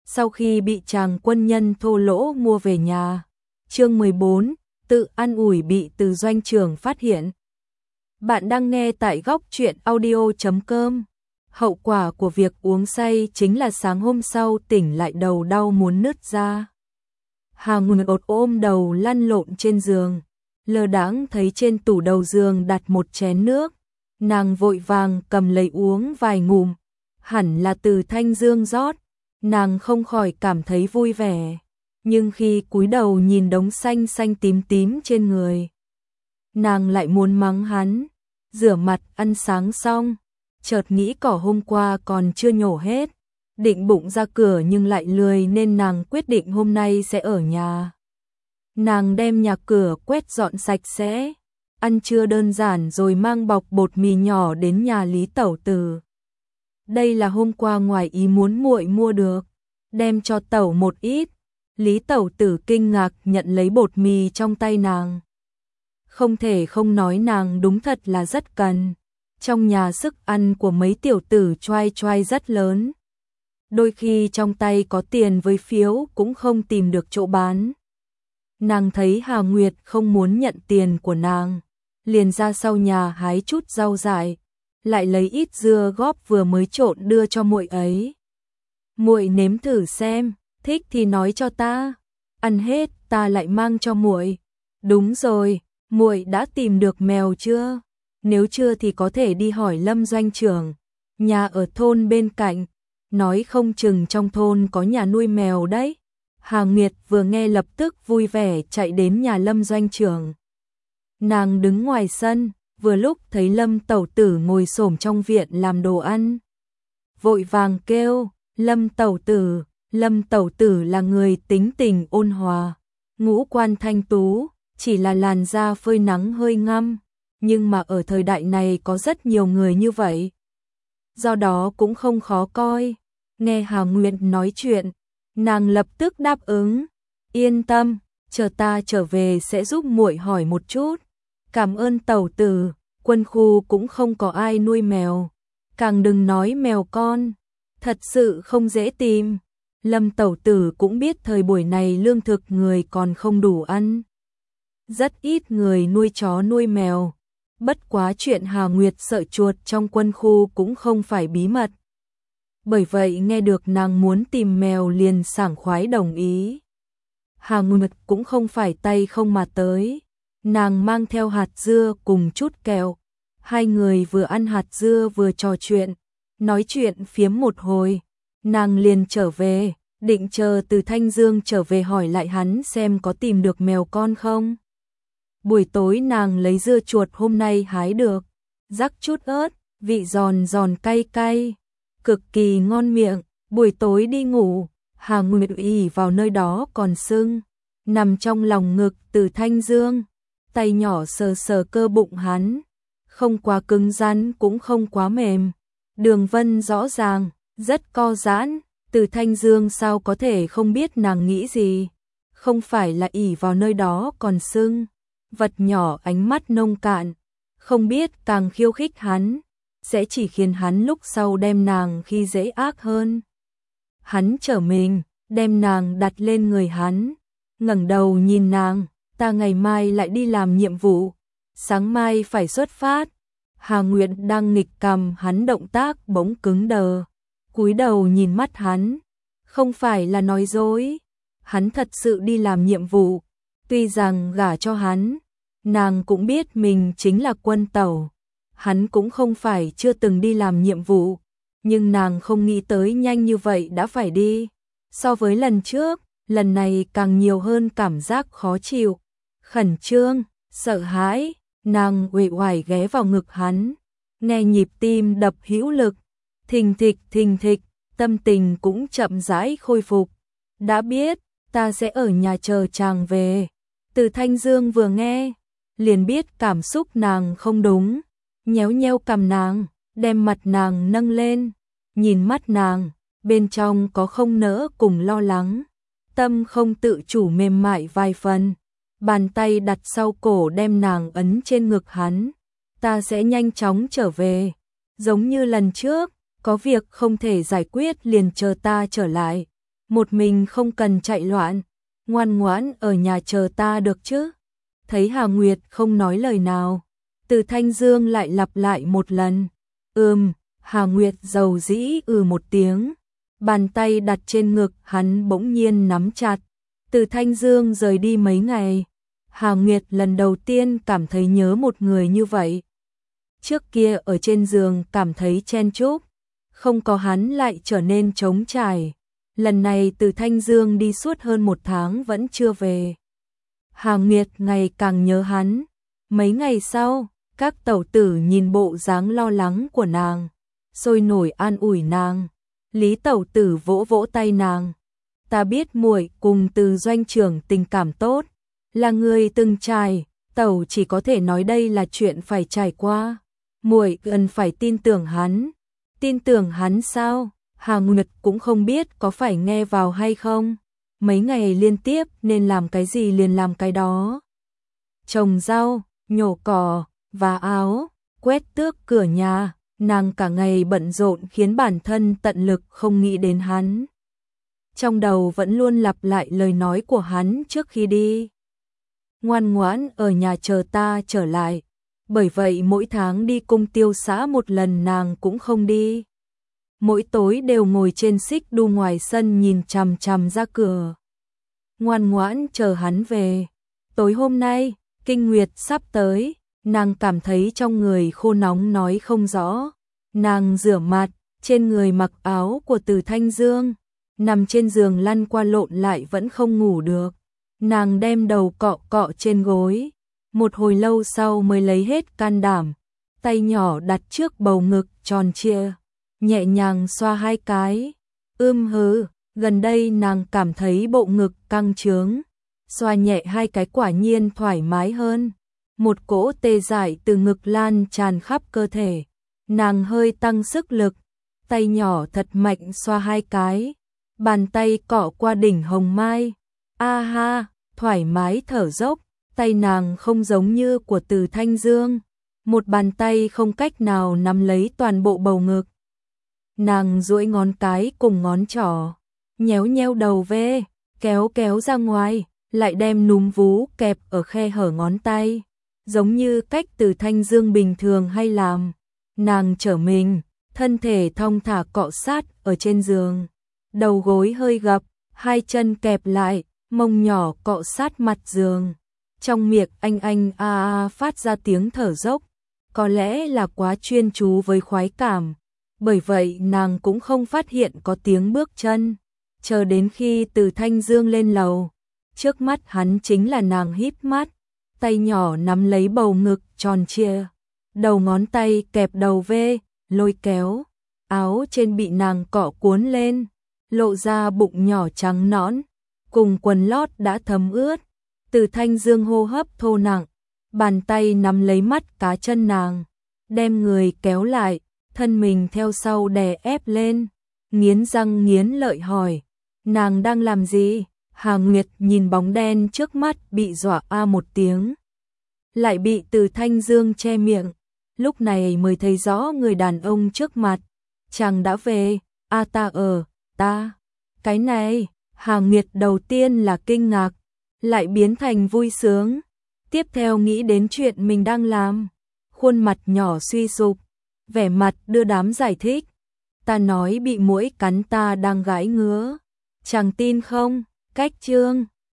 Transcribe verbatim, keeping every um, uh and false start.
sau khi bị chàng quân nhân thô lỗ mua về nhà. Chương mười bốn, tự an ủi bị Từ doanh trưởng phát hiện. Bạn đang nghe tại góc truyện audio chấm com. Hậu quả của việc uống say chính là sáng hôm sau tỉnh lại đầu đau muốn nứt ra. Hà Nguyệt ôm đầu lăn lộn trên giường, lơ đãng thấy trên tủ đầu giường đặt một chén nước, nàng vội vàng cầm lấy uống vài ngụm, hẳn là Từ Thanh Dương rót, nàng không khỏi cảm thấy vui vẻ, nhưng khi cúi đầu nhìn đống xanh xanh tím tím trên người, nàng lại muốn mắng hắn. Rửa mặt ăn sáng xong, chợt nghĩ cỏ hôm qua còn chưa nhổ hết, định bụng ra cửa nhưng lại lười nên nàng quyết định hôm nay sẽ ở nhà. Nàng đem nhà cửa quét dọn sạch sẽ, ăn trưa đơn giản rồi mang bọc bột mì nhỏ đến nhà Lý Tẩu Tử. Đây là hôm qua ngoài ý muốn muội mua được, đem cho Tẩu một ít. Lý Tẩu Tử kinh ngạc nhận lấy bột mì trong tay nàng. Không thể không nói nàng đúng thật là rất cần. Trong nhà sức ăn của mấy tiểu tử choai choai rất lớn. Đôi khi trong tay có tiền với phiếu cũng không tìm được chỗ bán. Nàng thấy Hà Nguyệt không muốn nhận tiền của nàng, liền ra sau nhà hái chút rau dại, lại lấy ít dưa góp vừa mới trộn đưa cho muội ấy. Muội nếm thử xem, thích thì nói cho ta, ăn hết ta lại mang cho muội. Đúng rồi, muội đã tìm được mèo chưa? Nếu chưa thì có thể đi hỏi Lâm doanh trưởng, nhà ở thôn bên cạnh, nói không chừng trong thôn có nhà nuôi mèo đấy. Hà Nguyệt vừa nghe lập tức vui vẻ chạy đến nhà Lâm doanh trưởng. Nàng đứng ngoài sân, vừa lúc thấy Lâm Tẩu Tử ngồi xổm trong viện làm đồ ăn. Vội vàng kêu, Lâm Tẩu Tử. Lâm Tẩu Tử là người tính tình ôn hòa, ngũ quan thanh tú, chỉ là làn da phơi nắng hơi ngăm, nhưng mà ở thời đại này có rất nhiều người như vậy. Do đó cũng không khó coi. Nghe Hà Nguyệt nói chuyện, nàng lập tức đáp ứng, yên tâm, chờ ta trở về sẽ giúp muội hỏi một chút. Cảm ơn Tẩu Tử, quân khu cũng không có ai nuôi mèo, càng đừng nói mèo con, thật sự không dễ tìm. Lâm Tẩu Tử cũng biết thời buổi này lương thực người còn không đủ ăn. Rất ít người nuôi chó nuôi mèo, bất quá chuyện Hà Nguyệt sợ chuột trong quân khu cũng không phải bí mật. Bởi vậy nghe được nàng muốn tìm mèo liền sảng khoái đồng ý. Hà Nguyệt cũng không phải tay không mà tới, nàng mang theo hạt dưa cùng chút kẹo. Hai người vừa ăn hạt dưa vừa trò chuyện, nói chuyện phiếm một hồi, nàng liền trở về, định chờ Từ Thanh Dương trở về hỏi lại hắn xem có tìm được mèo con không. Buổi tối nàng lấy dưa chuột hôm nay hái được, rắc chút ớt, vị giòn giòn cay cay, cực kỳ ngon miệng. Buổi tối đi ngủ, Hà Nguyệt ỉ vào nơi đó còn sưng, nằm trong lòng ngực Từ Thanh Dương, tay nhỏ sờ sờ cơ bụng hắn, không quá cứng rắn cũng không quá mềm, đường vân rõ ràng, rất co giãn. Từ Thanh Dương sao có thể không biết nàng nghĩ gì, không phải là ỉ vào nơi đó còn sưng. Vật nhỏ ánh mắt nông cạn, không biết càng khiêu khích hắn, sẽ chỉ khiến hắn lúc sau đem nàng khi dễ ác hơn. Hắn trở mình, đem nàng đặt lên người hắn, ngẩng đầu nhìn nàng, ta ngày mai lại đi làm nhiệm vụ, sáng mai phải xuất phát. Hà Nguyệt đang nghịch cầm hắn động tác bỗng cứng đờ, cúi đầu nhìn mắt hắn, không phải là nói dối, hắn thật sự đi làm nhiệm vụ. Tuy rằng gả cho hắn, nàng cũng biết mình chính là quân tẩu, hắn cũng không phải chưa từng đi làm nhiệm vụ, nhưng nàng không nghĩ tới nhanh như vậy đã phải đi. So với lần trước, lần này càng nhiều hơn cảm giác khó chịu, khẩn trương, sợ hãi, nàng uể oải ghé vào ngực hắn, nghe nhịp tim đập hữu lực, thình thịch thình thịch, tâm tình cũng chậm rãi khôi phục. Đã biết, ta sẽ ở nhà chờ chàng về. Từ Thanh Dương vừa nghe, liền biết cảm xúc nàng không đúng, nhéo nhéo cằm nàng, đem mặt nàng nâng lên, nhìn mắt nàng, bên trong có không nỡ cùng lo lắng, tâm không tự chủ mềm mại vài phần, bàn tay đặt sau cổ đem nàng ấn trên ngực hắn. Ta sẽ nhanh chóng trở về, giống như lần trước, có việc không thể giải quyết liền chờ ta trở lại. một mình không cần chạy loạn, ngoan ngoãn ở nhà chờ ta được chứ. Thấy Hà Nguyệt không nói lời nào, Từ Thanh Dương lại lặp lại một lần. Ừm, Hà Nguyệt dầu dĩ ừ một tiếng, bàn tay đặt trên ngực hắn bỗng nhiên nắm chặt. Từ Thanh Dương rời đi mấy ngày, Hà Nguyệt lần đầu tiên cảm thấy nhớ một người như vậy. Trước kia ở trên giường cảm thấy chen chúc, không có hắn lại trở nên trống trải. Lần này Từ Thanh Dương đi suốt hơn một tháng vẫn chưa về. Hà Nguyệt ngày càng nhớ hắn. Mấy ngày sau, các tẩu tử nhìn bộ dáng lo lắng của nàng, sôi nổi an ủi nàng. Lý tẩu tử vỗ vỗ tay nàng. Ta biết muội cùng Từ doanh trưởng tình cảm tốt, là người từng trải, tẩu chỉ có thể nói đây là chuyện phải trải qua. Muội cần phải tin tưởng hắn. Tin tưởng hắn sao? Hà Nguyệt cũng không biết có phải nghe vào hay không. Mấy ngày liên tiếp nên làm cái gì liền làm cái đó. Trồng rau, nhổ cỏ, vá áo, quét tước cửa nhà, nàng cả ngày bận rộn khiến bản thân tận lực không nghĩ đến hắn. Trong đầu vẫn luôn lặp lại lời nói của hắn trước khi đi. Ngoan ngoãn ở nhà chờ ta trở lại. Bởi vậy mỗi tháng đi cung tiêu xã một lần nàng cũng không đi. Mỗi tối đều ngồi trên xích đu ngoài sân nhìn chằm chằm ra cửa. Ngoan ngoãn chờ hắn về. Tối hôm nay, kinh nguyệt sắp tới, nàng cảm thấy trong người khô nóng nói không rõ. Nàng rửa mặt, trên người mặc áo của Từ Thanh Dương, nằm trên giường lăn qua lộn lại vẫn không ngủ được. Nàng đem đầu cọ cọ trên gối. Một hồi lâu sau mới lấy hết can đảm, tay nhỏ đặt trước bầu ngực tròn trịa, nhẹ nhàng xoa hai cái. Ưm hừ, gần đây nàng cảm thấy bộ ngực căng trướng, xoa nhẹ hai cái quả nhiên thoải mái hơn. Một cỗ tê dại từ ngực lan tràn khắp cơ thể, nàng hơi tăng sức lực, tay nhỏ thật mạnh xoa hai cái, bàn tay cọ qua đỉnh hồng mai. A ha, thoải mái thở dốc. Tay nàng không giống như của Từ Thanh Dương, một bàn tay không cách nào nắm lấy toàn bộ bầu ngực. Nàng duỗi ngón cái cùng ngón trỏ, nhéo nhéo đầu ve, kéo kéo ra ngoài, lại đem núm vú kẹp ở khe hở ngón tay, giống như cách Từ Thanh Dương bình thường hay làm. Nàng trở mình, thân thể thong thả cọ sát ở trên giường, đầu gối hơi gập, hai chân kẹp lại, mông nhỏ cọ sát mặt giường. Trong miệng anh anh a a phát ra tiếng thở dốc, có lẽ là quá chuyên chú với khoái cảm, bởi vậy nàng cũng không phát hiện có tiếng bước chân. Chờ đến khi Từ Thanh Dương lên lầu, trước mắt hắn chính là nàng híp mắt, tay nhỏ nắm lấy bầu ngực tròn trịa, đầu ngón tay kẹp đầu vê, lôi kéo, áo trên bị nàng cọ cuốn lên, lộ ra bụng nhỏ trắng nõn, cùng quần lót đã thấm ướt. Từ Thanh Dương hô hấp thô nặng, bàn tay nắm lấy mắt cá chân nàng, đem người kéo lại, thân mình theo sau đè ép lên, nghiến răng nghiến lợi hỏi, nàng đang làm gì? Hà Nguyệt nhìn bóng đen trước mắt bị dọa a một tiếng, lại bị Từ Thanh Dương che miệng, lúc này mới thấy rõ người đàn ông trước mặt, chàng đã về, a ta ở, ta, cái này, Hà Nguyệt đầu tiên là kinh ngạc, lại biến thành vui sướng, tiếp theo nghĩ đến chuyện mình đang làm, khuôn mặt nhỏ suy sụp, vẻ mặt đưa đám giải thích, ta nói bị muỗi cắn ta đang gãi ngứa, chàng tin không? Cách chương